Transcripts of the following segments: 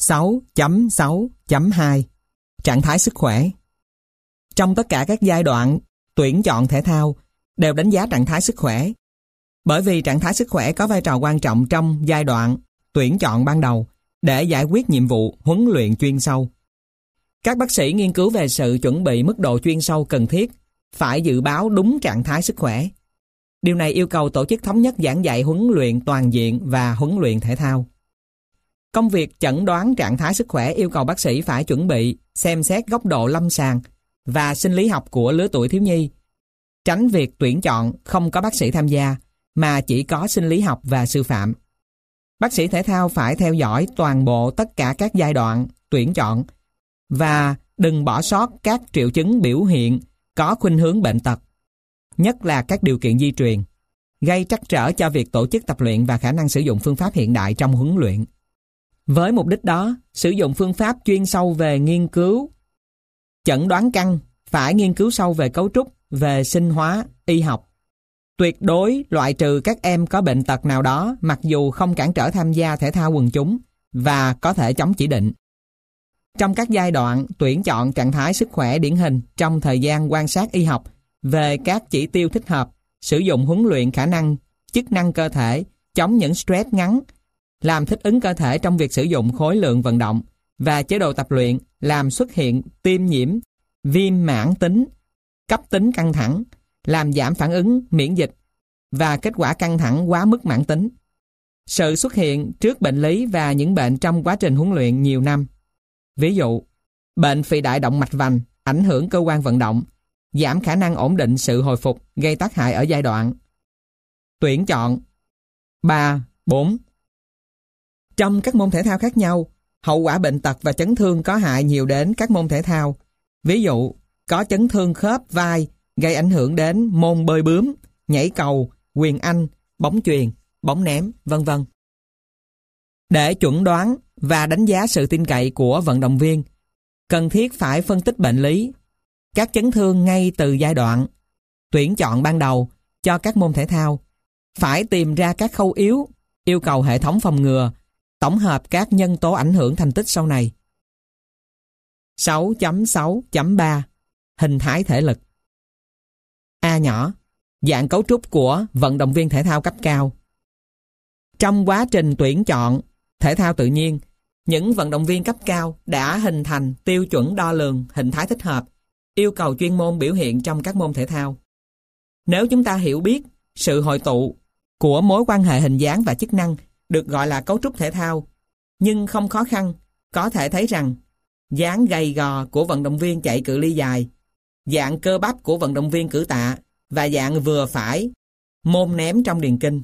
6.6.2 Trạng thái sức khỏe. Trong tất cả các giai đoạn tuyển chọn thể thao đều đánh giá trạng thái sức khỏe. Bởi vì trạng thái sức khỏe có vai trò quan trọng trong giai đoạn tuyển chọn ban đầu để giải quyết nhiệm vụ huấn luyện chuyên sâu. Các bác sĩ nghiên cứu về sự chuẩn bị mức độ chuyên sâu cần thiết phải dự báo đúng trạng thái sức khỏe. Điều này yêu cầu tổ chức thống nhất giảng dạy huấn luyện toàn diện và huấn luyện thể thao. Công việc chẩn đoán trạng thái sức khỏe yêu cầu bác sĩ phải chuẩn bị, xem xét góc độ lâm sàng và sinh lý học của lứa tuổi thiếu nhi, tránh việc tuyển chọn không có bác sĩ tham gia mà chỉ có sinh lý học và sư phạm. Bác sĩ thể thao phải theo dõi toàn bộ tất cả các giai đoạn tuyển chọn và đừng bỏ sót các triệu chứng biểu hiện có khuynh hướng bệnh tật, nhất là các điều kiện di truyền, gây trắc trở cho việc tổ chức tập luyện và khả năng sử dụng phương pháp hiện đại trong huấn luyện. Với mục đích đó, sử dụng phương pháp chuyên sâu về nghiên cứu chẩn đoán căn, phải nghiên cứu sâu về cấu trúc, về sinh hóa, y học. Tuyệt đối loại trừ các em có bệnh tật nào đó mặc dù không cản trở tham gia thể thao quần chúng và có thể chống chỉ định. Trong các giai đoạn tuyển chọn trạng thái sức khỏe điển hình trong thời gian quan sát y học về các chỉ tiêu thích hợp, sử dụng huấn luyện khả năng, chức năng cơ thể, chống những stress ngắn, làm thích ứng cơ thể trong việc sử dụng khối lượng vận động và chế độ tập luyện làm xuất hiện tiêm nhiễm, viêm mãn tính, cấp tính căng thẳng, làm giảm phản ứng miễn dịch và kết quả căng thẳng quá mức mãn tính. Sự xuất hiện trước bệnh lý và những bệnh trong quá trình huấn luyện nhiều năm. Ví dụ, bệnh phì đại động mạch vành ảnh hưởng cơ quan vận động, giảm khả năng ổn định sự hồi phục, gây tác hại ở giai đoạn tuyển chọn 3, 4. Trong các môn thể thao khác nhau, hậu quả bệnh tật và chấn thương có hại nhiều đến các môn thể thao. Ví dụ, có chấn thương khớp vai gây ảnh hưởng đến môn bơi bướm, nhảy cầu, quyền Anh, bóng chuyền, bóng ném, vân vân. Để chuẩn đoán và đánh giá sự tin cậy của vận động viên, cần thiết phải phân tích bệnh lý, các chấn thương ngay từ giai đoạn tuyển chọn ban đầu cho các môn thể thao, phải tìm ra các khâu yếu, yêu cầu hệ thống phòng ngừa, tổng hợp các nhân tố ảnh hưởng thành tích sau này. 6.6.3 Hình thái thể lực. A nhỏ, dạng cấu trúc của vận động viên thể thao cấp cao. Trong quá trình tuyển chọn thể thao tự nhiên, những vận động viên cấp cao đã hình thành tiêu chuẩn đo lường hình thái thích hợp, yêu cầu chuyên môn biểu hiện trong các môn thể thao. Nếu chúng ta hiểu biết sự hội tụ của mối quan hệ hình dáng và chức năng được gọi là cấu trúc thể thao, nhưng không khó khăn, có thể thấy rằng dáng gầy gò của vận động viên chạy cự ly dài, dạng cơ bắp của vận động viên cử tạ và dạng vừa phải môn ném trong điền kinh.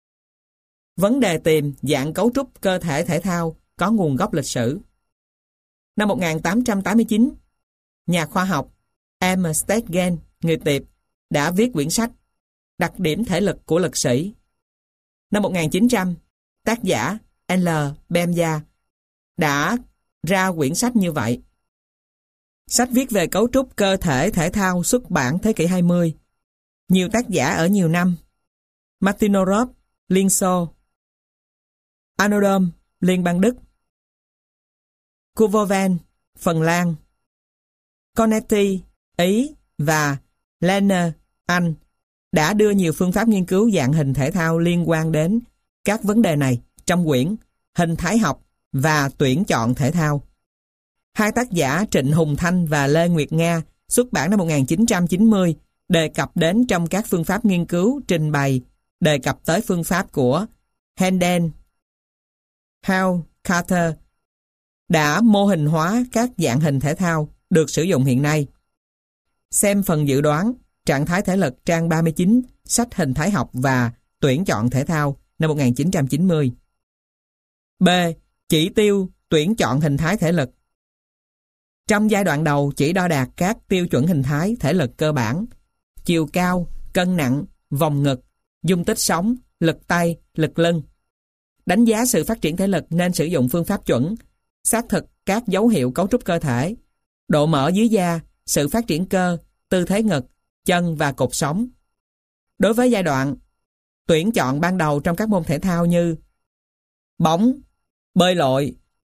Vấn đề tìm dạng cấu trúc cơ thể thể thao có nguồn gốc lịch sử. Năm 1889, nhà khoa học M. Stegen, người Tiệp, đã viết quyển sách Đặc điểm thể lực của lực sĩ. Năm 1900, tác giả L. Bemja đã ra quyển sách như vậy. Sách viết về cấu trúc cơ thể thể thao xuất bản thế kỷ 20. Nhiều tác giả ở nhiều năm: Martinorov, Liên Xô; Anodom, Liên bang Đức; Kuvoven, Phần Lan; Conetti, Ý và Lehner, Anh đã đưa nhiều phương pháp nghiên cứu dạng hình thể thao liên quan đến các vấn đề này trong quyển Hình thái học và tuyển chọn thể thao. Hai tác giả Trịnh Hùng Thanh và Lê Nguyệt Nga xuất bản năm 1990 đề cập đến trong các phương pháp nghiên cứu trình bày đề cập tới phương pháp của Henden, Hall, Carter đã mô hình hóa các dạng hình thể thao được sử dụng hiện nay. Xem phần dự đoán trạng thái thể lực trang 39 sách Hình thái học và tuyển chọn thể thao năm 1990. B. Chỉ tiêu tuyển chọn hình thái thể lực. Trong giai đoạn đầu chỉ đo đạc các tiêu chuẩn hình thái thể lực cơ bản: chiều cao, cân nặng, vòng ngực, dung tích sống, lực tay, lực lưng. Đánh giá sự phát triển thể lực nên sử dụng phương pháp chuẩn, xác thực các dấu hiệu cấu trúc cơ thể, độ mỡ dưới da, sự phát triển cơ, tư thế ngực, chân và cột sống. Đối với giai đoạn tuyển chọn ban đầu trong các môn thể thao như bóng, bơi lội,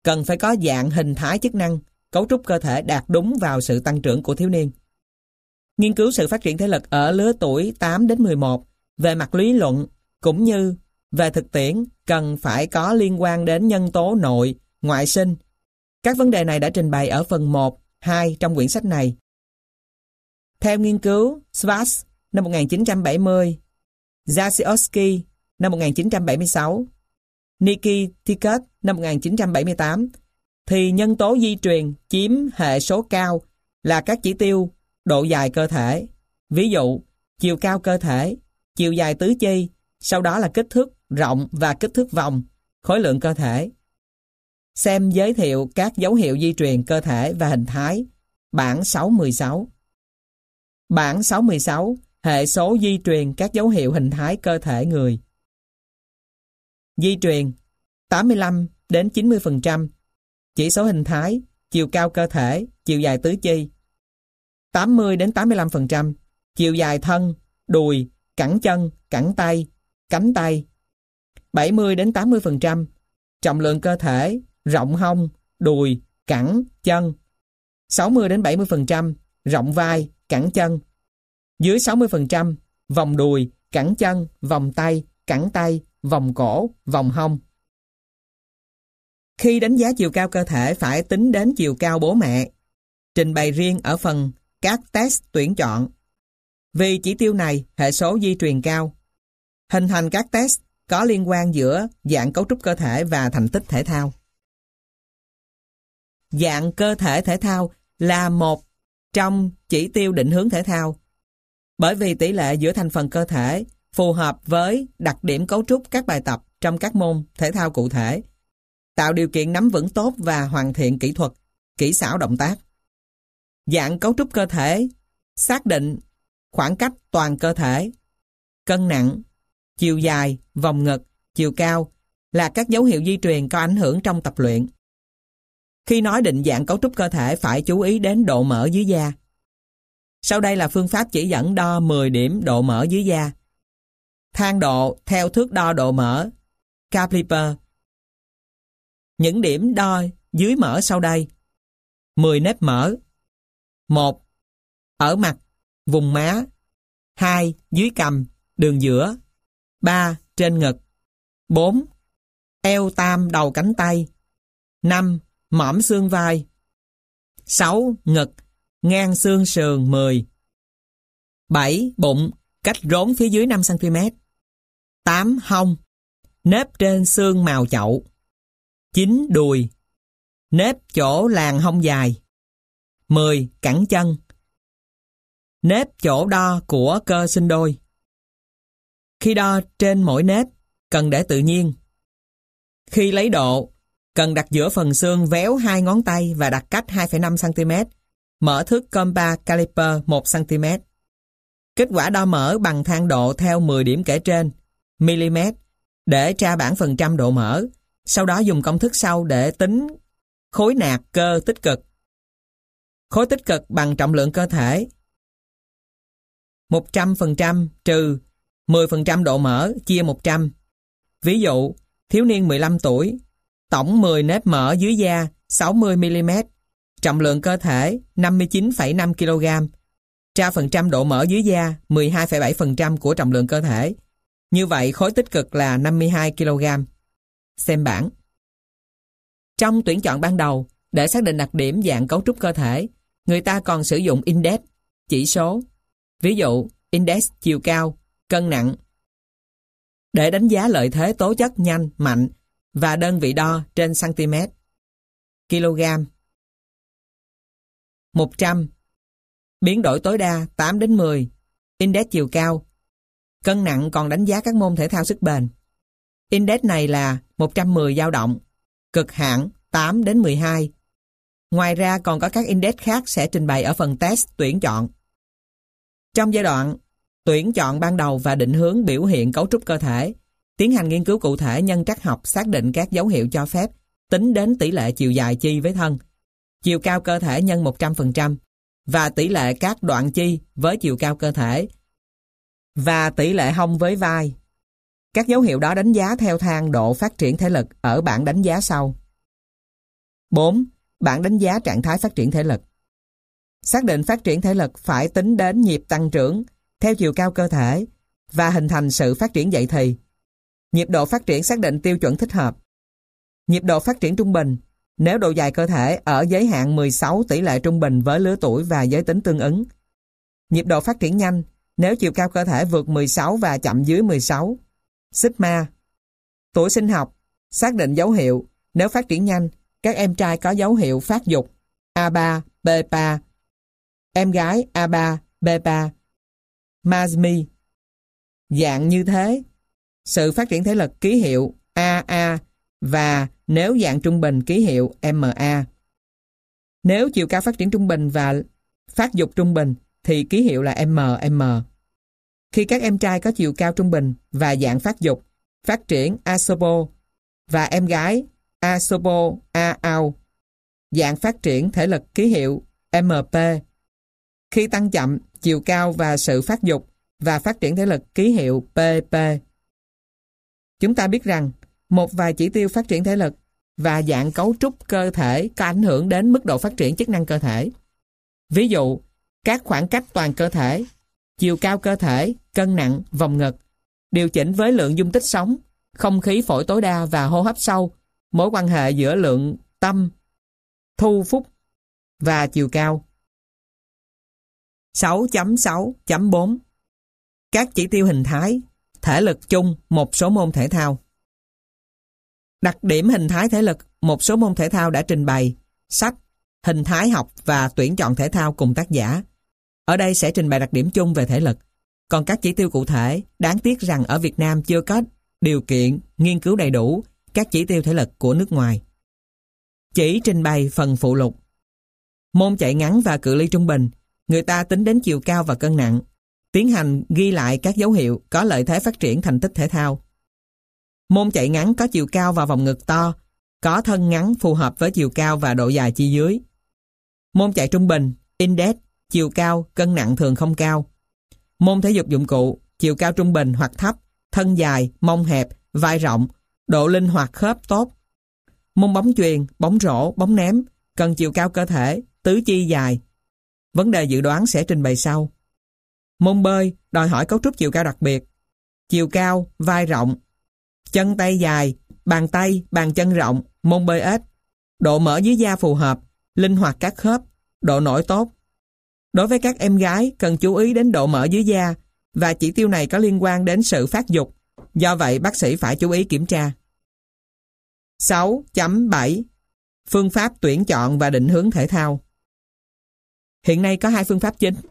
cần phải có dạng hình thái chức năng, cấu trúc cơ thể đạt đúng vào sự tăng trưởng của thiếu niên. Nghiên cứu sự phát triển thể lực ở lứa tuổi 8 đến 11 về mặt lý luận cũng như về thực tiễn cần phải có liên quan đến nhân tố nội, ngoại sinh. Các vấn đề này đã trình bày ở phần 1, 2 trong quyển sách này. Theo nghiên cứu Schwartz năm 1970, Jasiowski năm 1976, Nikiticut năm 1978, thì nhân tố di truyền chiếm hệ số cao là các chỉ tiêu độ dài cơ thể, ví dụ chiều cao cơ thể, chiều dài tứ chi, sau đó là kích thước rộng và kích thước vòng, khối lượng cơ thể. Xem giới thiệu các dấu hiệu di truyền cơ thể và hình thái, bảng 616. Bảng 616, hệ số di truyền các dấu hiệu hình thái cơ thể người. Di truyền 85 đến 90%, chỉ số hình thái, chiều cao cơ thể, chiều dài tứ chi. 80 đến 85%, chiều dài thân, đùi, cẳng chân, cẳng tay, cánh tay. 70 đến 80%, trọng lượng cơ thể, rộng hông, đùi, cẳng, chân. 60 đến 70%, rộng vai, cẳng chân. Dưới 60%, vòng đùi, cẳng chân, vòng tay, cẳng tay, vòng cổ, vòng hông. Khi đánh giá chiều cao cơ thể phải tính đến chiều cao bố mẹ, trình bày riêng ở phần các test tuyển chọn. Vì chỉ tiêu này, hệ số di truyền cao. Hình thành các test có liên quan giữa dạng cấu trúc cơ thể và thành tích thể thao. Dạng cơ thể thể thao là một trong chỉ tiêu định hướng thể thao, bởi vì tỷ lệ giữa thành phần cơ thể phù hợp với đặc điểm cấu trúc các bài tập trong các môn thể thao cụ thể, tạo điều kiện nắm vững tốt và hoàn thiện kỹ thuật, kỹ xảo động tác. Dạng cấu trúc cơ thể xác định khoảng cách toàn cơ thể, cân nặng, chiều dài, vòng ngực, chiều cao là các dấu hiệu di truyền có ảnh hưởng trong tập luyện. Khi nói định dạng cấu trúc cơ thể phải chú ý đến độ mỡ dưới da. Sau đây là phương pháp chỉ dẫn đo 10 điểm độ mỡ dưới da. Thang độ theo thước đo độ mỡ, caliper. Những điểm đo dưới mỡ sau đây. 10 nếp mỡ. 1. Ở mặt, vùng má. 2. Dưới cằm, đường giữa. 3. Trên ngực. 4. Eo tam đầu cánh tay. 5. Mỏm xương vai. 6. Ngực, ngang xương sườn 10. 7. Bụng, cách rốn phía dưới 5cm. 8. Hông, nếp trên xương mào chậu. 9. Đùi, nếp chỗ làn hông dài. 10. Cẳng chân, nếp chỗ đo của cơ sinh đôi. Khi đo trên mỗi nếp, cần để tự nhiên. Khi lấy độ, cần đặt giữa phần xương véo 2 ngón tay và đặt cách 2,5cm, mở thước compa caliper 1cm. Kết quả đo mỡ bằng thang độ theo 10 điểm kể trên, mm, để tra bảng phần trăm độ mỡ. Sau đó dùng công thức sau để tính khối nạc cơ tích cực. Khối tích cực bằng trọng lượng cơ thể. 100% trừ 10% độ mỡ chia 100. Ví dụ, thiếu niên 15 tuổi, tổng 10 nếp mỡ dưới da 60mm, trọng lượng cơ thể 59,5 kg. Tra phần trăm độ mỡ dưới da 12,7% của trọng lượng cơ thể. Như vậy khối tích cực là 52 kg. Xem bảng. Trong tuyển chọn ban đầu, để xác định đặc điểm dạng cấu trúc cơ thể, người ta còn sử dụng index, chỉ số. Ví dụ, index chiều cao, cân nặng. Để đánh giá lợi thế tố chất nhanh, mạnh và đơn vị đo trên cm. Kg. 100. Biến đổi tối đa 8 đến 10. Index chiều cao. Cân nặng còn đánh giá các môn thể thao sức bền. Index này là 110 dao động, cực hạn 8 đến 12. Ngoài ra còn có các index khác sẽ trình bày ở phần test tuyển chọn. Trong giai đoạn tuyển chọn ban đầu và định hướng biểu hiện cấu trúc cơ thể, tiến hành nghiên cứu cụ thể nhân trắc học xác định các dấu hiệu cho phép tính đến tỷ lệ chiều dài chi với thân, chiều cao cơ thể nhân 100% và tỷ lệ các đoạn chi với chiều cao cơ thể và tỷ lệ hông với vai. Các dấu hiệu đó đánh giá theo thang độ phát triển thể lực ở bảng đánh giá sau. 4. Bảng đánh giá trạng thái phát triển thể lực. Xác định phát triển thể lực phải tính đến nhịp tăng trưởng theo chiều cao cơ thể và hình thành sự phát triển dậy thì. Nhịp độ phát triển xác định tiêu chuẩn thích hợp. Nhịp độ phát triển trung bình nếu độ dài cơ thể ở giới hạn 16 tỷ lệ trung bình với lứa tuổi và giới tính tương ứng. Nhịp độ phát triển nhanh nếu chiều cao cơ thể vượt 16 và chậm dưới 16. Sigma. Tuổi sinh học xác định dấu hiệu nếu phát triển nhanh, các em trai có dấu hiệu phát dục A3, B3, em gái A3, B3. Masmi. Dạng như thế, sự phát triển thể lực ký hiệu AA và nếu dạng trung bình ký hiệu MA. Nếu chiều cao phát triển trung bình và phát dục trung bình thì ký hiệu là MM. Khi các em trai có chiều cao trung bình và dạng phát dục, phát triển Asopo và em gái Asopo AAU, dạng phát triển thể lực ký hiệu MP. Khi tăng chậm, chiều cao và sự phát dục và phát triển thể lực ký hiệu PP. Chúng ta biết rằng một vài chỉ tiêu phát triển thể lực và dạng cấu trúc cơ thể có ảnh hưởng đến mức độ phát triển chức năng cơ thể. Ví dụ, các khoảng cách toàn cơ thể, chiều cao cơ thể, cân nặng, vòng ngực, điều chỉnh với lượng dung tích sống, không khí phổi tối đa và hô hấp sâu, mối quan hệ giữa lượng tâm, thu phúc và chiều cao. 6.6.4 Các chỉ tiêu hình thái, thể lực chung một số môn thể thao. Đặc điểm hình thái thể lực một số môn thể thao đã trình bày, sách, hình thái học và tuyển chọn thể thao cùng tác giả. Ở đây sẽ trình bày đặc điểm chung về thể lực. Còn các chỉ tiêu cụ thể, đáng tiếc rằng ở Việt Nam chưa có điều kiện nghiên cứu đầy đủ các chỉ tiêu thể lực của nước ngoài. Chỉ trình bày phần phụ lục. Môn chạy ngắn và cự ly trung bình, người ta tính đến chiều cao và cân nặng, tiến hành ghi lại các dấu hiệu có lợi thế phát triển thành tích thể thao. Môn chạy ngắn có chiều cao và vòng ngực to, có thân ngắn phù hợp với chiều cao và độ dài chi dưới. Môn chạy trung bình, index, chiều cao, cân nặng thường không cao. Môn thể dục dụng cụ, chiều cao trung bình hoặc thấp, thân dài, mông hẹp, vai rộng, độ linh hoạt khớp tốt. Môn bóng chuyền, bóng rổ, bóng ném, cần chiều cao cơ thể, tứ chi dài. Vấn đề dự đoán sẽ trình bày sau. Môn bơi, đòi hỏi cấu trúc chiều cao đặc biệt. Chiều cao, vai rộng, chân tay dài, tay, bàn chân rộng, môn bơi ếch. Độ mỡ dưới da phù hợp, linh hoạt các khớp, độ nổi tốt. Đối với các em gái, cần chú ý đến độ mỡ dưới da và chỉ tiêu này có liên quan đến sự phát dục. Do vậy, bác sĩ phải chú ý kiểm tra. 6.7 Phương pháp tuyển chọn và định hướng thể thao. Hiện nay có hai phương pháp chính.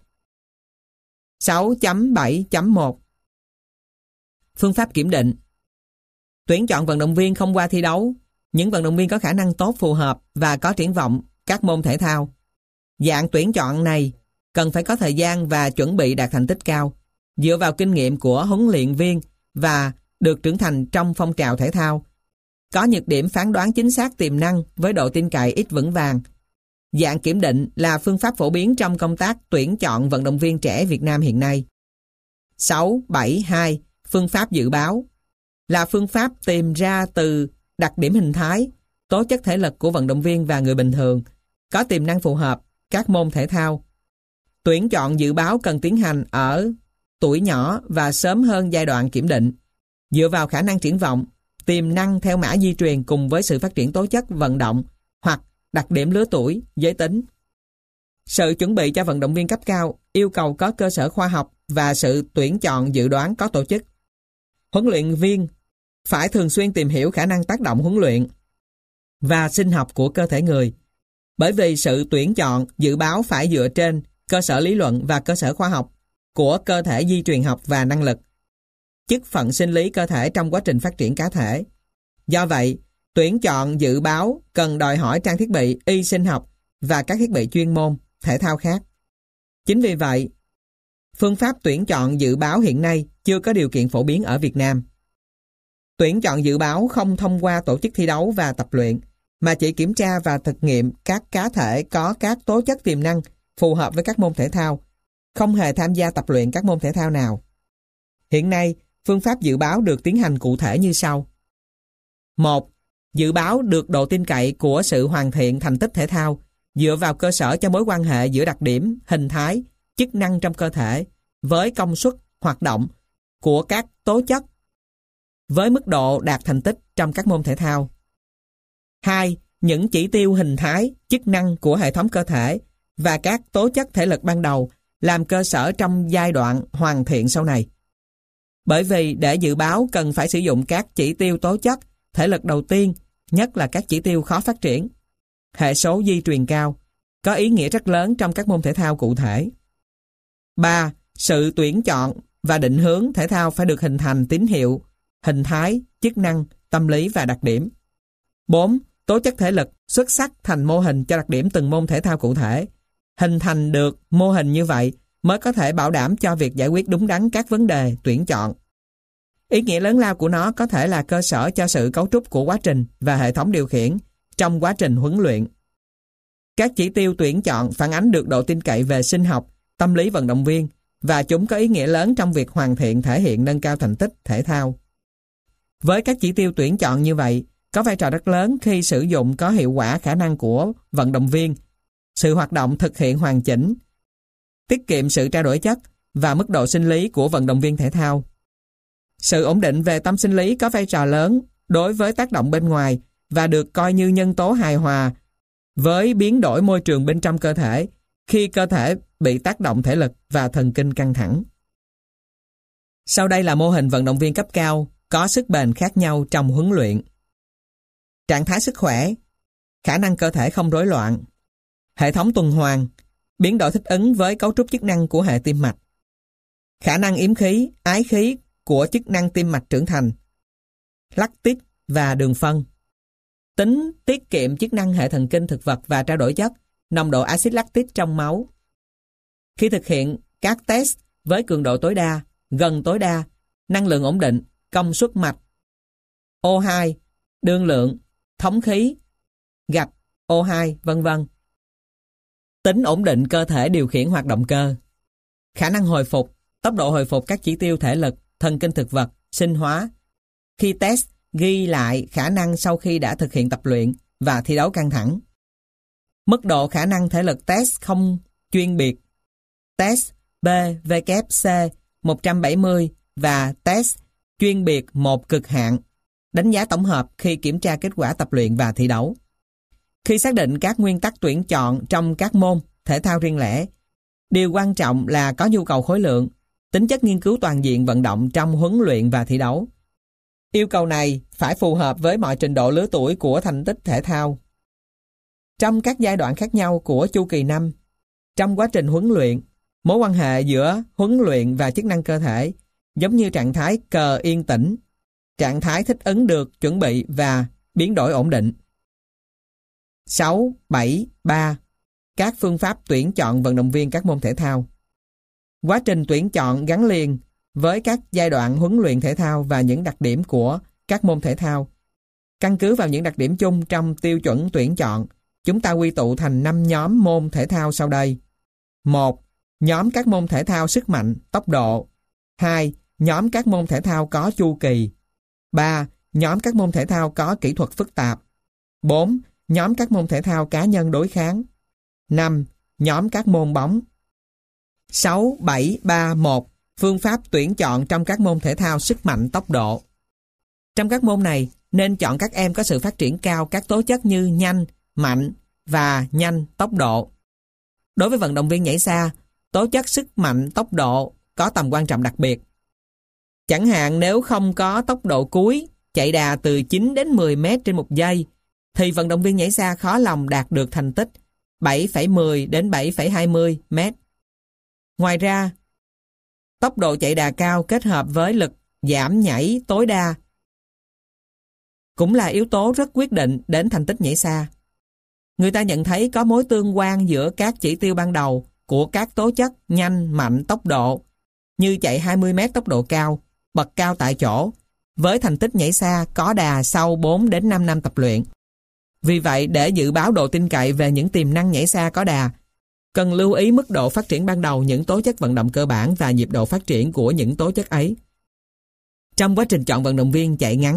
6.7.1 Phương pháp kiểm định. Tuyển chọn vận động viên không qua thi đấu. Những vận động viên có khả năng tốt phù hợp và có triển vọng các môn thể thao. Dạng tuyển chọn này cần phải có thời gian và chuẩn bị đạt thành tích cao, dựa vào kinh nghiệm của huấn luyện viên và được trưởng thành trong phong trào thể thao. Có nhược điểm phán đoán chính xác tiềm năng với độ tin cậy ít vững vàng. Dạng kiểm định là phương pháp phổ biến trong công tác tuyển chọn vận động viên trẻ Việt Nam hiện nay. 6.7.2 Phương pháp dự báo là phương pháp tìm ra từ đặc điểm hình thái, tố chất thể lực của vận động viên và người bình thường, có tiềm năng phù hợp các môn thể thao. Tuyển chọn dự báo cần tiến hành ở tuổi nhỏ và sớm hơn giai đoạn kiểm định, dựa vào khả năng triển vọng, tiềm năng theo mã di truyền cùng với sự phát triển tố chất vận động hoặc đặc điểm lứa tuổi, giới tính. Sự chuẩn bị cho vận động viên cấp cao yêu cầu có cơ sở khoa học và sự tuyển chọn dự đoán có tổ chức. Huấn luyện viên phải thường xuyên tìm hiểu khả năng tác động huấn luyện và sinh học của cơ thể người, bởi vì sự tuyển chọn dự báo phải dựa trên cơ sở lý luận và cơ sở khoa học của cơ thể di truyền học và năng lực, chức phận sinh lý cơ thể trong quá trình phát triển cá thể. Do vậy, tuyển chọn dự báo cần đòi hỏi trang thiết bị y sinh học và các thiết bị chuyên môn, thể thao khác. Chính vì vậy, phương pháp tuyển chọn dự báo hiện nay chưa có điều kiện phổ biến ở Việt Nam. Tuyển chọn dự báo không thông qua tổ chức thi đấu và tập luyện, mà chỉ kiểm tra và thực nghiệm các cá thể có các tố chất tiềm năng phù hợp với các môn thể thao, không hề tham gia tập luyện các môn thể thao nào. Hiện nay, phương pháp dự báo được tiến hành cụ thể như sau. 1. Dự báo được độ tin cậy của sự hoàn thiện thành tích thể thao dựa vào cơ sở cho mối quan hệ giữa đặc điểm, hình thái, chức năng trong cơ thể với công suất hoạt động của các tố chất với mức độ đạt thành tích trong các môn thể thao. 2. Những chỉ tiêu hình thái, chức năng của hệ thống cơ thể và các tố chất thể lực ban đầu làm cơ sở trong giai đoạn hoàn thiện sau này. Bởi vì để dự báo cần phải sử dụng các chỉ tiêu tố chất, thể lực đầu tiên, nhất là các chỉ tiêu khó phát triển. Hệ số di truyền cao, có ý nghĩa rất lớn trong các môn thể thao cụ thể. 3. Sự tuyển chọn và định hướng thể thao phải được hình thành tín hiệu, hình thái, chức năng, tâm lý và đặc điểm. 4. Tố chất thể lực xuất sắc thành mô hình cho đặc điểm từng môn thể thao cụ thể. Hình thành được mô hình như vậy mới có thể bảo đảm cho việc giải quyết đúng đắn các vấn đề tuyển chọn. Ý nghĩa lớn lao của nó có thể là cơ sở cho sự cấu trúc của quá trình và hệ thống điều khiển trong quá trình huấn luyện. Các chỉ tiêu tuyển chọn phản ánh được độ tin cậy về sinh học, tâm lý vận động viên và chúng có ý nghĩa lớn trong việc hoàn thiện thể hiện nâng cao thành tích thể thao. Với các chỉ tiêu tuyển chọn như vậy, có vai trò rất lớn khi sử dụng có hiệu quả khả năng của vận động viên, sự hoạt động thực hiện hoàn chỉnh, tiết kiệm sự trao đổi chất và mức độ sinh lý của vận động viên thể thao. Sự ổn định về tâm sinh lý có vai trò lớn đối với tác động bên ngoài và được coi như nhân tố hài hòa với biến đổi môi trường bên trong cơ thể khi cơ thể bị tác động thể lực và thần kinh căng thẳng. Sau đây là mô hình vận động viên cấp cao có sức bền khác nhau trong huấn luyện. Trạng thái sức khỏe, khả năng cơ thể không rối loạn, hệ thống tuần hoàn, biến đổi thích ứng với cấu trúc chức năng của hệ tim mạch, khả năng yếm khí, ái khí của chức năng tim mạch trưởng thành, lactic và đường phân, tính tiết kiệm chức năng hệ thần kinh thực vật và trao đổi chất, nồng độ axit lactic trong máu. Khi thực hiện các test với cường độ tối đa, gần tối đa, năng lượng ổn định, công suất mạch, O2, đương lượng, thống khí, gạch, O2, vân vân. Tính ổn định cơ thể điều khiển hoạt động cơ. Khả năng hồi phục, tốc độ hồi phục các chỉ tiêu thể lực, thần kinh thực vật, sinh hóa. Khi test, ghi lại khả năng sau khi đã thực hiện tập luyện và thi đấu căng thẳng. Mức độ khả năng thể lực test không chuyên biệt. Test BWC 170 và test chuyên biệt 1 cực hạn. Đánh giá tổng hợp khi kiểm tra kết quả tập luyện và thi đấu. Khi xác định các nguyên tắc tuyển chọn trong các môn thể thao riêng lẻ, điều quan trọng là có nhu cầu khối lượng, tính chất nghiên cứu toàn diện vận động trong huấn luyện và thi đấu. Yêu cầu này phải phù hợp với mọi trình độ lứa tuổi của thành tích thể thao. Trong các giai đoạn khác nhau của chu kỳ năm, trong quá trình huấn luyện, mối quan hệ giữa huấn luyện và chức năng cơ thể giống như trạng thái cờ yên tĩnh, trạng thái thích ứng được chuẩn bị và biến đổi ổn định. 6, 7, 3. Các phương pháp tuyển chọn vận động viên các môn thể thao. Quá trình tuyển chọn gắn liền với các giai đoạn huấn luyện thể thao và những đặc điểm của các môn thể thao. Căn cứ vào những đặc điểm chung trong tiêu chuẩn tuyển chọn, chúng ta quy tụ thành 5 nhóm môn thể thao sau đây. 1. Nhóm các môn thể thao sức mạnh, tốc độ. 2. Nhóm các môn thể thao có chu kỳ. 3. Nhóm các môn thể thao có kỹ thuật phức tạp. 4. Nhóm các môn thể thao cá nhân đối kháng. 5. Nhóm các môn bóng. 6, 7, 3, 1. Phương pháp tuyển chọn trong các môn thể thao sức mạnh tốc độ. Trong các môn này, nên chọn các em có sự phát triển cao các tố chất như nhanh, mạnh và nhanh tốc độ. Đối với vận động viên nhảy xa, tố chất sức mạnh tốc độ có tầm quan trọng đặc biệt. Chẳng hạn nếu không có tốc độ cuối, chạy đà từ 9 đến 10 mét trên một giây, thì vận động viên nhảy xa khó lòng đạt được thành tích 7,10 đến 7,20 mét. Ngoài ra, tốc độ chạy đà cao kết hợp với lực giảm nhảy tối đa cũng là yếu tố rất quyết định đến thành tích nhảy xa. Người ta nhận thấy có mối tương quan giữa các chỉ tiêu ban đầu của các tố chất nhanh, mạnh, tốc độ như chạy 20 mét tốc độ cao, bật cao tại chỗ với thành tích nhảy xa có đà sau 4 đến 5 năm tập luyện. Vì vậy, để dự báo độ tin cậy về những tiềm năng nhảy xa có đà, cần lưu ý mức độ phát triển ban đầu những tố chất vận động cơ bản và nhịp độ phát triển của những tố chất ấy. Trong quá trình chọn vận động viên chạy ngắn,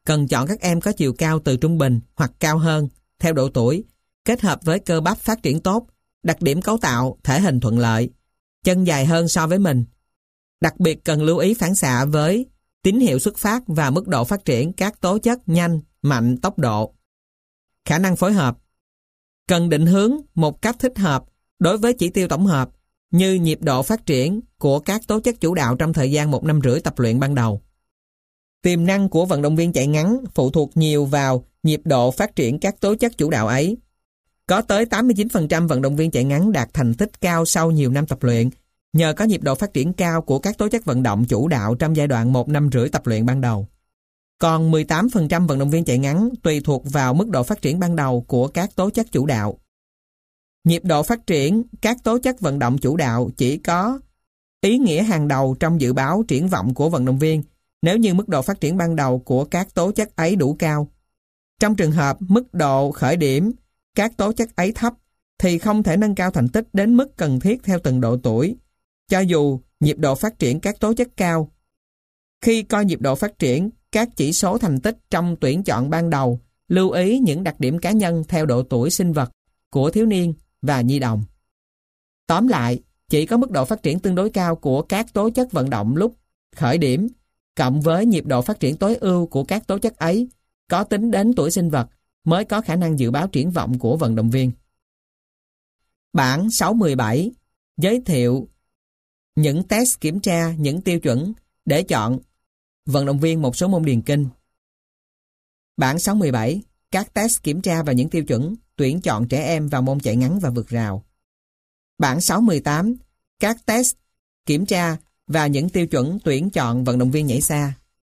cần chọn các em có chiều cao từ trung bình hoặc cao hơn theo độ tuổi, kết hợp với cơ bắp phát triển tốt, đặc điểm cấu tạo, thể hình thuận lợi, chân dài hơn so với mình. Đặc biệt cần lưu ý phản xạ với tín hiệu xuất phát và mức độ phát triển các tố chất nhanh, mạnh, tốc độ. Khả năng phối hợp. Cần định hướng một cách thích hợp đối với chỉ tiêu tổng hợp như nhịp độ phát triển của các tố chất chủ đạo trong thời gian 1 năm rưỡi tập luyện ban đầu. Tiềm năng của vận động viên chạy ngắn phụ thuộc nhiều vào nhịp độ phát triển các tố chất chủ đạo ấy. Có tới 89% vận động viên chạy ngắn đạt thành tích cao sau nhiều năm tập luyện nhờ có nhịp độ phát triển cao của các tố chất vận động chủ đạo trong giai đoạn 1 năm rưỡi tập luyện ban đầu. Còn 18% vận động viên chạy ngắn tùy thuộc vào mức độ phát triển ban đầu của các tố chất chủ đạo. Nhịp độ phát triển các tố chất vận động chủ đạo chỉ có ý nghĩa hàng đầu trong dự báo triển vọng của vận động viên nếu như mức độ phát triển ban đầu của các tố chất ấy đủ cao. Trong trường hợp mức độ khởi điểm các tố chất ấy thấp thì không thể nâng cao thành tích đến mức cần thiết theo từng độ tuổi, cho dù nhịp độ phát triển các tố chất cao. Khi coi nhịp độ phát triển các chỉ số thành tích trong tuyển chọn ban đầu, lưu ý những đặc điểm cá nhân theo độ tuổi sinh vật của thiếu niên và nhi đồng. Tóm lại, chỉ có mức độ phát triển tương đối cao của các tố chất vận động lúc khởi điểm, cộng với nhịp độ phát triển tối ưu của các tố chất ấy, có tính đến tuổi sinh vật, mới có khả năng dự báo triển vọng của vận động viên. Bảng 6.17 giới thiệu những test kiểm tra những tiêu chuẩn để chọn vận động viên một số môn điền kinh. Bảng 6.17 các test kiểm tra và những tiêu chuẩn tuyển chọn trẻ em vào môn chạy ngắn và vượt rào. Bảng 6.18 các test kiểm tra và những tiêu chuẩn tuyển chọn vận động viên nhảy xa.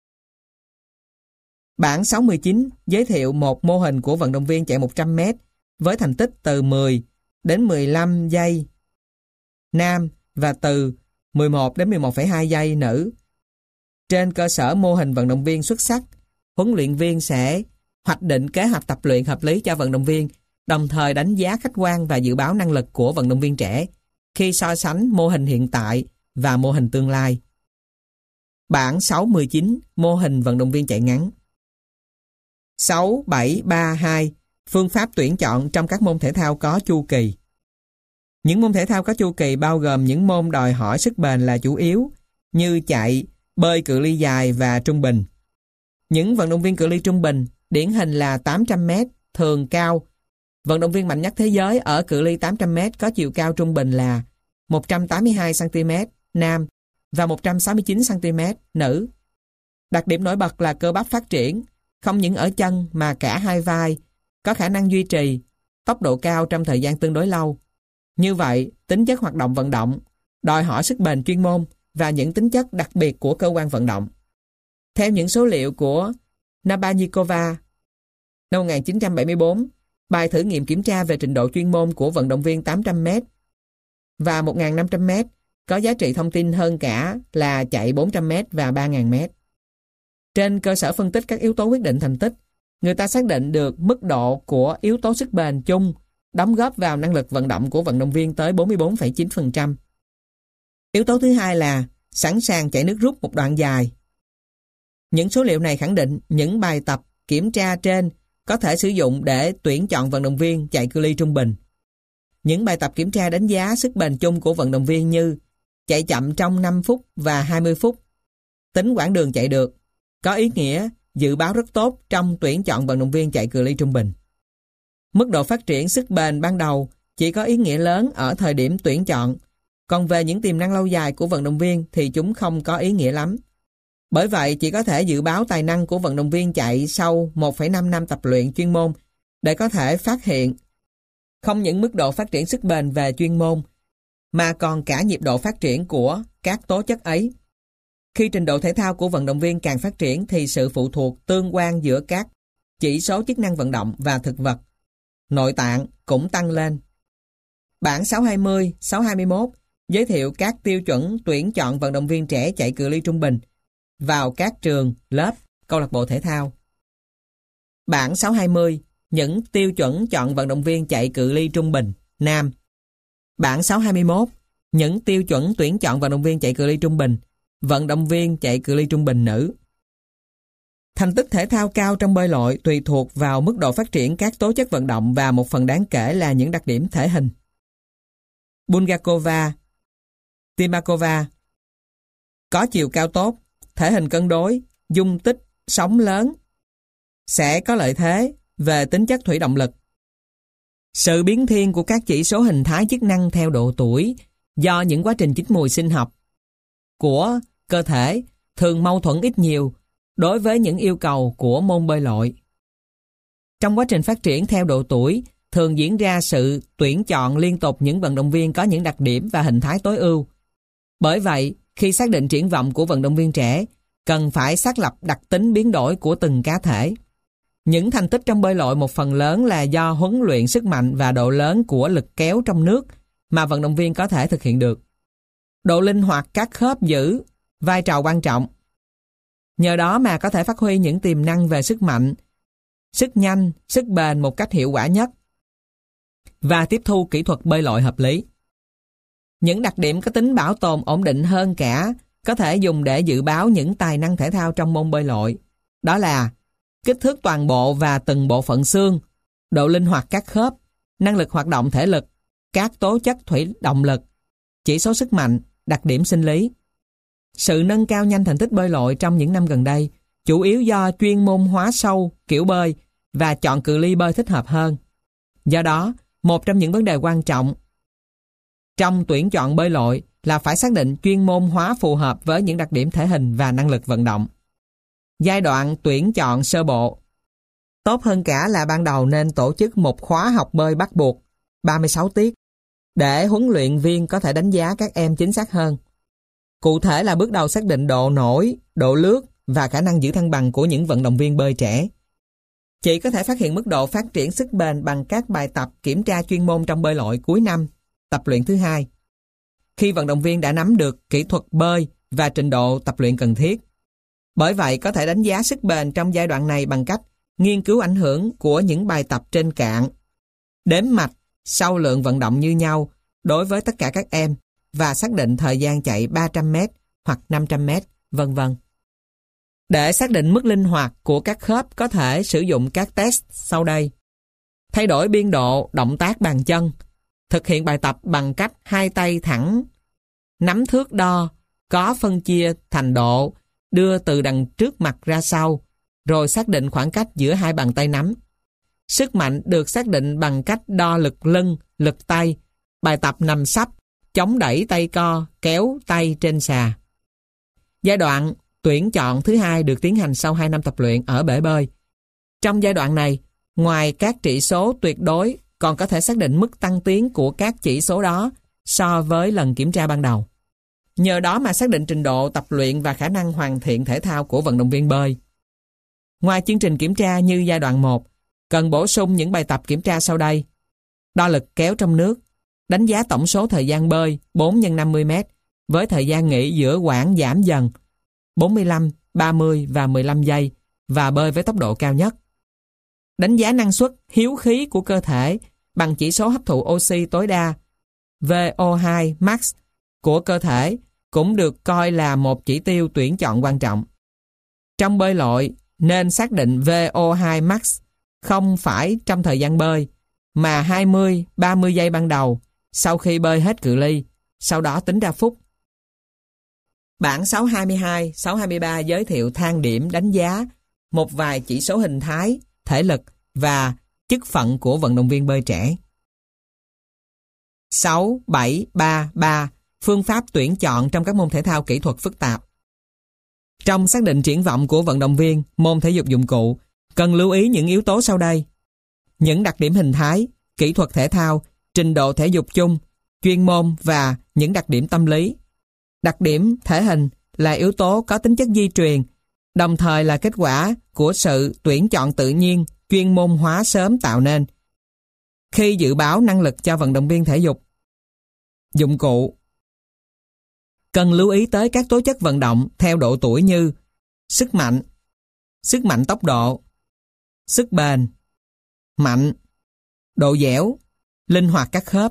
Bảng 6.19 giới thiệu một mô hình của vận động viên chạy 100m với thành tích từ 10 đến 15 giây nam và từ 11 đến 11,2 giây nữ. Trên cơ sở mô hình vận động viên xuất sắc, huấn luyện viên sẽ hoạch định kế hoạch tập luyện hợp lý cho vận động viên, đồng thời đánh giá khách quan và dự báo năng lực của vận động viên trẻ khi so sánh mô hình hiện tại và mô hình tương lai. Bảng 6.19 mô hình vận động viên chạy ngắn. 6.7.3.2 phương pháp tuyển chọn trong các môn thể thao có chu kỳ. Những môn thể thao có chu kỳ bao gồm những môn đòi hỏi sức bền là chủ yếu như chạy, bơi cự ly dài và trung bình. Những vận động viên cự ly trung bình điển hình là 800m thường cao. Vận động viên mạnh nhất thế giới ở cự ly 800m có chiều cao trung bình là 182cm nam và 169cm nữ. Đặc điểm nổi bật là cơ bắp phát triển, không những ở chân mà cả hai vai, có khả năng duy trì tốc độ cao trong thời gian tương đối lâu. Như vậy, tính chất hoạt động vận động, đòi hỏi sức bền chuyên môn và những tính chất đặc biệt của cơ quan vận động. Theo những số liệu của Nabalnikova năm 1974, bài thử nghiệm kiểm tra về trình độ chuyên môn của vận động viên 800m và 1.500m có giá trị thông tin hơn cả là chạy 400m và 3.000m. Trên cơ sở phân tích các yếu tố quyết định thành tích, người ta xác định được mức độ của yếu tố sức bền chung đóng góp vào năng lực vận động của vận động viên tới 44,9%. Yếu tố thứ hai là sẵn sàng chạy nước rút một đoạn dài. Những số liệu này khẳng định những bài tập kiểm tra trên có thể sử dụng để tuyển chọn vận động viên chạy cự ly trung bình. Những bài tập kiểm tra đánh giá sức bền chung của vận động viên như chạy chậm trong 5 phút và 20 phút, tính quãng đường chạy được, có ý nghĩa dự báo rất tốt trong tuyển chọn vận động viên chạy cự ly trung bình. Mức độ phát triển sức bền ban đầu chỉ có ý nghĩa lớn ở thời điểm tuyển chọn, còn về những tiềm năng lâu dài của vận động viên thì chúng không có ý nghĩa lắm. Bởi vậy, chỉ có thể dự báo tài năng của vận động viên chạy sau 1,5 năm tập luyện chuyên môn để có thể phát hiện không những mức độ phát triển sức bền về chuyên môn mà còn cả nhịp độ phát triển của các tố chất ấy. Khi trình độ thể thao của vận động viên càng phát triển thì sự phụ thuộc tương quan giữa các chỉ số chức năng vận động và thực vật, nội tạng cũng tăng lên. Bảng 620, 621 giới thiệu các tiêu chuẩn tuyển chọn vận động viên trẻ chạy cự ly trung bình vào các trường, lớp, câu lạc bộ thể thao. Bảng 620 những tiêu chuẩn chọn vận động viên chạy cự ly trung bình nam. Bảng 621 những tiêu chuẩn tuyển chọn vận động viên chạy cự ly trung bình, vận động viên chạy cự ly trung bình nữ. Thành tích thể thao cao trong bơi lội tùy thuộc vào mức độ phát triển các tố chất vận động và một phần đáng kể là những đặc điểm thể hình. Bulgakova, Timakova có chiều cao tốt, thể hình cân đối, dung tích, sóng lớn, sẽ có lợi thế về tính chất thủy động lực. Sự biến thiên của các chỉ số hình thái chức năng theo độ tuổi do những quá trình chín mùi sinh học của cơ thể thường mâu thuẫn ít nhiều đối với những yêu cầu của môn bơi lội. Trong quá trình phát triển theo độ tuổi, thường diễn ra sự tuyển chọn liên tục những vận động viên có những đặc điểm và hình thái tối ưu. Bởi vậy, khi xác định triển vọng của vận động viên trẻ, cần phải xác lập đặc tính biến đổi của từng cá thể. Những thành tích trong bơi lội một phần lớn là do huấn luyện sức mạnh và độ lớn của lực kéo trong nước mà vận động viên có thể thực hiện được. Độ linh hoạt các khớp giữ vai trò quan trọng. Nhờ đó mà có thể phát huy những tiềm năng về sức mạnh, sức nhanh, sức bền một cách hiệu quả nhất và tiếp thu kỹ thuật bơi lội hợp lý. Những đặc điểm có tính bảo tồn ổn định hơn cả có thể dùng để dự báo những tài năng thể thao trong môn bơi lội. Đó là kích thước toàn bộ và từng bộ phận xương, độ linh hoạt các khớp, năng lực hoạt động thể lực, các tố chất thủy động lực, chỉ số sức mạnh, đặc điểm sinh lý. Sự nâng cao nhanh thành tích bơi lội trong những năm gần đây chủ yếu do chuyên môn hóa sâu kiểu bơi và chọn cự ly bơi thích hợp hơn. Do đó, một trong những vấn đề quan trọng trong tuyển chọn bơi lội là phải xác định chuyên môn hóa phù hợp với những đặc điểm thể hình và năng lực vận động. Giai đoạn tuyển chọn sơ bộ. Tốt hơn cả là ban đầu nên tổ chức một khóa học bơi bắt buộc 36 tiết để huấn luyện viên có thể đánh giá các em chính xác hơn. Cụ thể là bước đầu xác định độ nổi, độ lướt và khả năng giữ thăng bằng của những vận động viên bơi trẻ. Chị có thể phát hiện mức độ phát triển sức bền bằng các bài tập kiểm tra chuyên môn trong bơi lội cuối năm, tập luyện thứ 2. Khi vận động viên đã nắm được kỹ thuật bơi và trình độ tập luyện cần thiết. Bởi vậy có thể đánh giá sức bền trong giai đoạn này bằng cách nghiên cứu ảnh hưởng của những bài tập trên cạn, đếm mạch sau lượng vận động như nhau đối với tất cả các em và xác định thời gian chạy 300m hoặc 500m, vân vân. Để xác định mức linh hoạt của các khớp có thể sử dụng các test sau đây. Thay đổi biên độ động tác bàn chân. Thực hiện bài tập bằng cách hai tay thẳng, nắm thước đo, có phân chia thành độ, đưa từ đằng trước mặt ra sau, rồi xác định khoảng cách giữa hai bàn tay nắm. Sức mạnh được xác định bằng cách đo lực lưng, lực tay. Bài tập nằm sấp, chống đẩy tay co, kéo tay trên xà. Giai đoạn tuyển chọn thứ 2 được tiến hành sau 2 năm tập luyện ở bể bơi. Trong giai đoạn này, ngoài các chỉ số tuyệt đối, còn có thể xác định mức tăng tiến của các chỉ số đó so với lần kiểm tra ban đầu. Nhờ đó mà xác định trình độ tập luyện và khả năng hoàn thiện thể thao của vận động viên bơi. Ngoài chương trình kiểm tra như giai đoạn 1, cần bổ sung những bài tập kiểm tra sau đây. Đo lực kéo trong nước, đánh giá tổng số thời gian bơi 4x50m với thời gian nghỉ giữa quãng giảm dần 45, 30 và 15 giây và bơi với tốc độ cao nhất. Đánh giá năng suất hiếu khí của cơ thể bằng chỉ số hấp thụ oxy tối đa VO2 max của cơ thể cũng được coi là một chỉ tiêu tuyển chọn quan trọng. Trong bơi lội nên xác định VO2 max không phải trong thời gian bơi mà 20-30 giây ban đầu sau khi bơi hết cự ly, sau đó tính ra phút. Bảng 622, 623 giới thiệu thang điểm đánh giá một vài chỉ số hình thái, thể lực và chức phận của vận động viên bơi trẻ. 6-7-3-3 phương pháp tuyển chọn trong các môn thể thao kỹ thuật phức tạp. Trong xác định triển vọng của vận động viên môn thể dục dụng cụ, cần lưu ý những yếu tố sau đây. Những đặc điểm hình thái, kỹ thuật thể thao, trình độ thể dục chung, chuyên môn và những đặc điểm tâm lý. Đặc điểm thể hình là yếu tố có tính chất di truyền, đồng thời là kết quả của sự tuyển chọn tự nhiên, chuyên môn hóa sớm tạo nên. Khi dự báo năng lực cho vận động viên thể dục dụng cụ, cần lưu ý tới các tố chất vận động theo độ tuổi như sức mạnh tốc độ, sức bền, mạnh, độ dẻo, linh hoạt các khớp.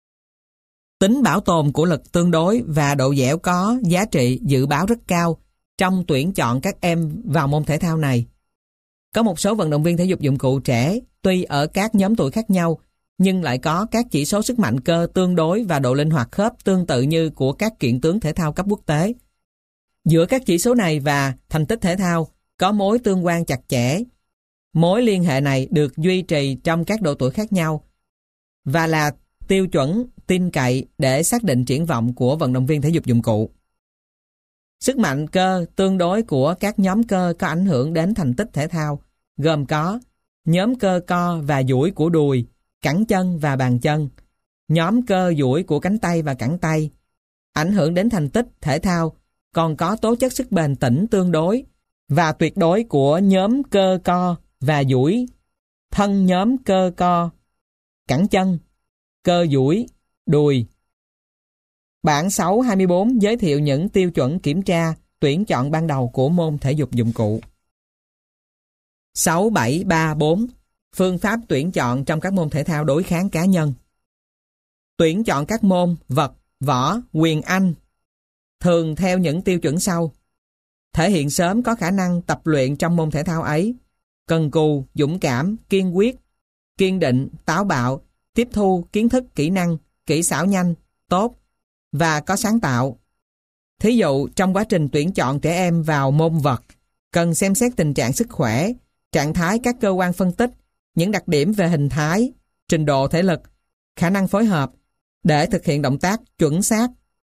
Tính bảo tồn của lực tương đối và độ dẻo có giá trị dự báo rất cao trong tuyển chọn các em vào môn thể thao này. Có một số vận động viên thể dục dụng cụ trẻ tuy ở các nhóm tuổi khác nhau nhưng lại có các chỉ số sức mạnh cơ tương đối và độ linh hoạt khớp tương tự như của các kiện tướng thể thao cấp quốc tế. Giữa các chỉ số này và thành tích thể thao có mối tương quan chặt chẽ. Mối liên hệ này được duy trì trong các độ tuổi khác nhau và là tiêu chuẩn tin cậy để xác định triển vọng của vận động viên thể dục dụng cụ. Sức mạnh cơ tương đối của các nhóm cơ có ảnh hưởng đến thành tích thể thao, gồm có nhóm cơ co và duỗi của đùi, cẳng chân và bàn chân, nhóm cơ duỗi của cánh tay và cẳng tay. Ảnh hưởng đến thành tích thể thao còn có tố chất sức bền tĩnh tương đối và tuyệt đối của nhóm cơ co và duỗi, thân nhóm cơ co, cẳng chân, cơ duỗi, đùi. Bảng 6.24 giới thiệu những tiêu chuẩn kiểm tra tuyển chọn ban đầu của môn thể dục dụng cụ. 6.7.3.4 Phương pháp tuyển chọn trong các môn thể thao đối kháng cá nhân. Tuyển chọn các môn vật, võ, quyền Anh thường theo những tiêu chuẩn sau: thể hiện sớm có khả năng tập luyện trong môn thể thao ấy, cần cù, dũng cảm, kiên quyết, kiên định, táo bạo, tiếp thu kiến thức, kỹ năng, kỹ xảo nhanh, tốt và có sáng tạo. Thí dụ, trong quá trình tuyển chọn trẻ em vào môn vật, cần xem xét tình trạng sức khỏe, trạng thái các cơ quan phân tích, những đặc điểm về hình thái, trình độ thể lực, khả năng phối hợp để thực hiện động tác chuẩn xác,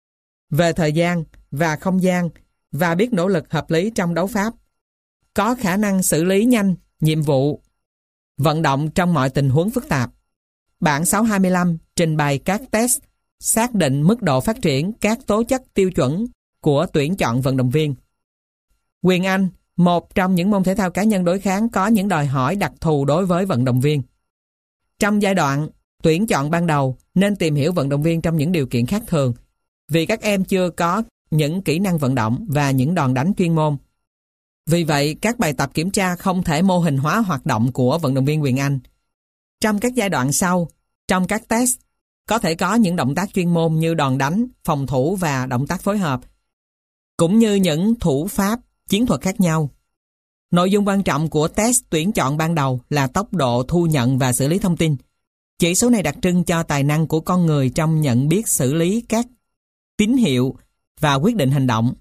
về thời gian và không gian và biết nỗ lực hợp lý trong đấu pháp, có khả năng xử lý nhanh nhiệm vụ, vận động trong mọi tình huống phức tạp. Bảng 6.25 trình bày các test xác định mức độ phát triển các tố chất tiêu chuẩn của tuyển chọn vận động viên. Quyền Anh, một trong những môn thể thao cá nhân đối kháng có những đòi hỏi đặc thù đối với vận động viên. Trong giai đoạn tuyển chọn ban đầu nên tìm hiểu vận động viên trong những điều kiện khác thường, vì các em chưa có những kỹ năng vận động và những đòn đánh chuyên môn. Vì vậy, các bài tập kiểm tra không thể mô hình hóa hoạt động của vận động viên quyền Anh. Trong các giai đoạn sau, trong các test, có thể có những động tác chuyên môn như đòn đánh, phòng thủ và động tác phối hợp, cũng như những thủ pháp, chiến thuật khác nhau. Nội dung quan trọng của test tuyển chọn ban đầu là tốc độ thu nhận và xử lý thông tin. Chỉ số này đặc trưng cho tài năng của con người trong nhận biết xử lý các tín hiệu và quyết định hành động.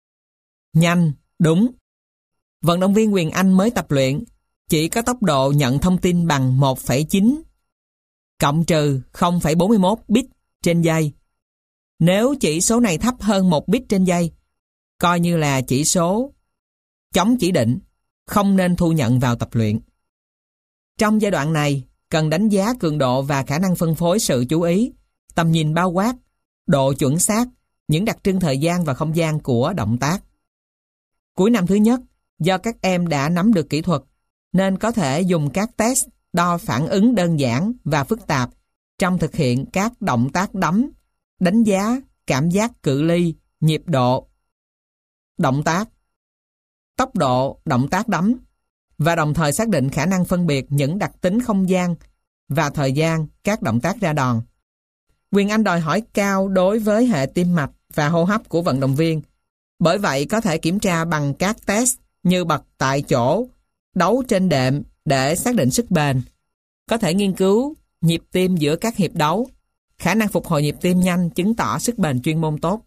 Nhanh, đúng. Vận động viên quyền Anh mới tập luyện chỉ có tốc độ nhận thông tin bằng 1,9 cộng trừ 0,41 bit trên giây. Nếu chỉ số này thấp hơn 1 bit trên giây, coi như là chỉ số chống chỉ định, không nên thu nhận vào tập luyện. Trong giai đoạn này, cần đánh giá cường độ và khả năng phân phối sự chú ý, tầm nhìn bao quát, độ chuẩn xác, những đặc trưng thời gian và không gian của động tác. Cuối năm thứ nhất, do các em đã nắm được kỹ thuật, nên có thể dùng các test đo phản ứng đơn giản và phức tạp trong thực hiện các động tác đấm, đánh giá cảm giác cự ly, nhịp độ, động tác, tốc độ động tác đấm và đồng thời xác định khả năng phân biệt những đặc tính không gian và thời gian các động tác ra đòn. Quyền Anh đòi hỏi cao đối với hệ tim mạch và hô hấp của vận động viên. Bởi vậy có thể kiểm tra bằng các test như bật tại chỗ, đấu trên đệm để xác định sức bền. Có thể nghiên cứu nhịp tim giữa các hiệp đấu. Khả năng phục hồi nhịp tim nhanh chứng tỏ sức bền chuyên môn tốt.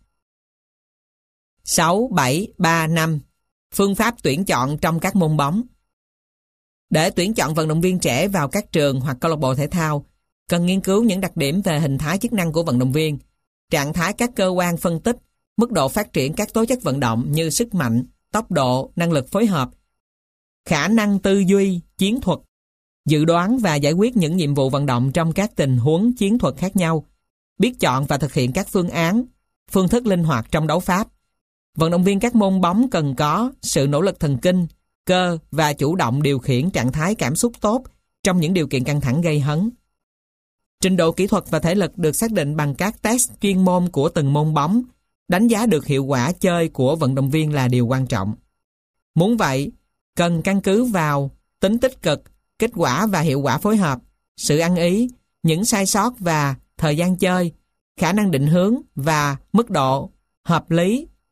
6, 7, 3, 5 Phương pháp tuyển chọn trong các môn bóng. Để tuyển chọn vận động viên trẻ vào các trường hoặc câu lạc bộ thể thao, cần nghiên cứu những đặc điểm về hình thái chức năng của vận động viên, trạng thái các cơ quan phân tích, mức độ phát triển các tố chất vận động như sức mạnh, tốc độ, năng lực phối hợp, khả năng tư duy, chiến thuật, dự đoán và giải quyết những nhiệm vụ vận động trong các tình huống chiến thuật khác nhau, biết chọn và thực hiện các phương án, phương thức linh hoạt trong đấu pháp. Vận động viên các môn bóng cần có sự nỗ lực thần kinh, cơ và chủ động điều khiển trạng thái cảm xúc tốt trong những điều kiện căng thẳng gây hấn. Trình độ kỹ thuật và thể lực được xác định bằng các test chuyên môn của từng môn bóng. Đánh giá được hiệu quả chơi của vận động viên là điều quan trọng. Muốn vậy, cần căn cứ vào tính tích cực, kết quả và hiệu quả phối hợp, sự ăn ý, những sai sót và thời gian chơi, khả năng định hướng và mức độ hợp lý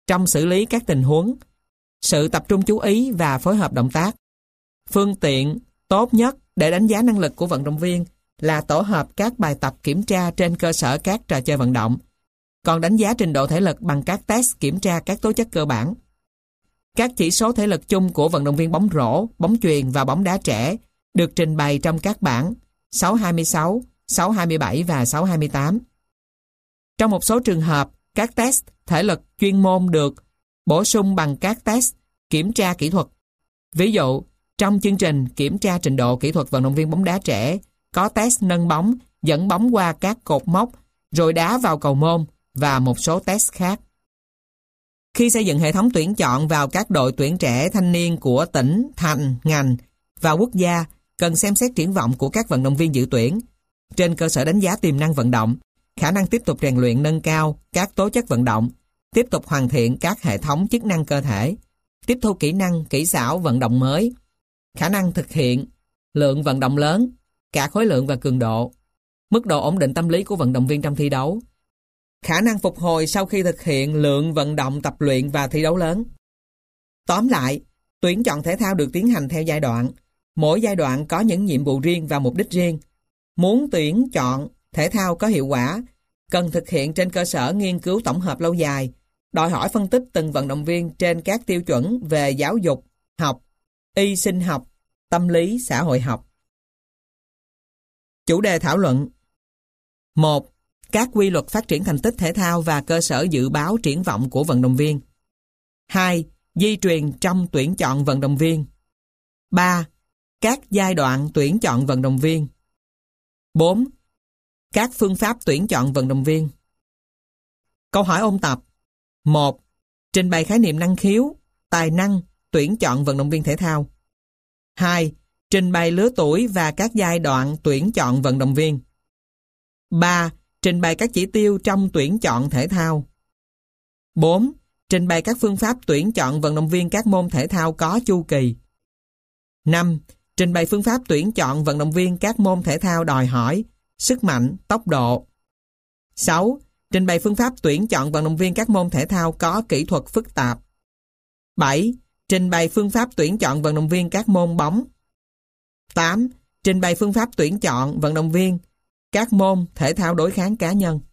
trong xử lý các tình huống, sự tập trung chú ý và phối hợp động tác. Phương tiện tốt nhất để đánh giá năng lực của vận động viên là tổ hợp các bài tập kiểm tra trên cơ sở các trò chơi vận động, còn đánh giá trình độ thể lực bằng các test kiểm tra các tố chất cơ bản. Các chỉ số thể lực chung của vận động viên bóng rổ, bóng chuyền và bóng đá trẻ được trình bày trong các bảng 626, 627 và 628. Trong một số trường hợp, các test thể lực chuyên môn được bổ sung bằng các test kiểm tra kỹ thuật. Ví dụ, trong chương trình kiểm tra trình độ kỹ thuật vận động viên bóng đá trẻ, có test nâng bóng, dẫn bóng qua các cột mốc, rồi đá vào cầu môn và một số test khác. Khi xây dựng hệ thống tuyển chọn vào các đội tuyển trẻ thanh niên của tỉnh, thành, ngành và quốc gia, cần xem xét triển vọng của các vận động viên dự tuyển. Trên cơ sở đánh giá tiềm năng vận động, khả năng tiếp tục rèn luyện nâng cao các tố chất vận động, tiếp tục hoàn thiện các hệ thống chức năng cơ thể, tiếp thu kỹ năng, kỹ xảo vận động mới, khả năng thực hiện lượng vận động lớn, cả khối lượng và cường độ, mức độ ổn định tâm lý của vận động viên trong thi đấu, khả năng phục hồi sau khi thực hiện lượng vận động tập luyện và thi đấu lớn. Tóm lại, tuyển chọn thể thao được tiến hành theo giai đoạn. Mỗi giai đoạn có những nhiệm vụ riêng và mục đích riêng. Muốn tuyển chọn thể thao có hiệu quả, cần thực hiện trên cơ sở nghiên cứu tổng hợp lâu dài, đòi hỏi phân tích từng vận động viên trên các tiêu chuẩn về giáo dục, học, y sinh học, tâm lý, xã hội học. Chủ đề thảo luận: 1. Các quy luật phát triển thành tích thể thao và cơ sở dự báo triển vọng của vận động viên. 2. Di truyền trong tuyển chọn vận động viên. 3. Các giai đoạn tuyển chọn vận động viên. 4. Các phương pháp tuyển chọn vận động viên. Câu hỏi ôn tập: 1. Trình bày khái niệm năng khiếu, tài năng, tuyển chọn vận động viên thể thao. 2. Trình bày lứa tuổi và các giai đoạn tuyển chọn vận động viên. 3. Trình bày các chỉ tiêu trong tuyển chọn thể thao. 4. Trình bày các phương pháp tuyển chọn vận động viên các môn thể thao có chu kỳ. 5. Trình bày phương pháp tuyển chọn vận động viên các môn thể thao đòi hỏi sức mạnh, tốc độ. 6. Trình bày phương pháp tuyển chọn vận động viên các môn thể thao có kỹ thuật phức tạp. 7. Trình bày phương pháp tuyển chọn vận động viên các môn bóng. 8. Trình bày phương pháp tuyển chọn vận động viên các môn thể thao đối kháng cá nhân.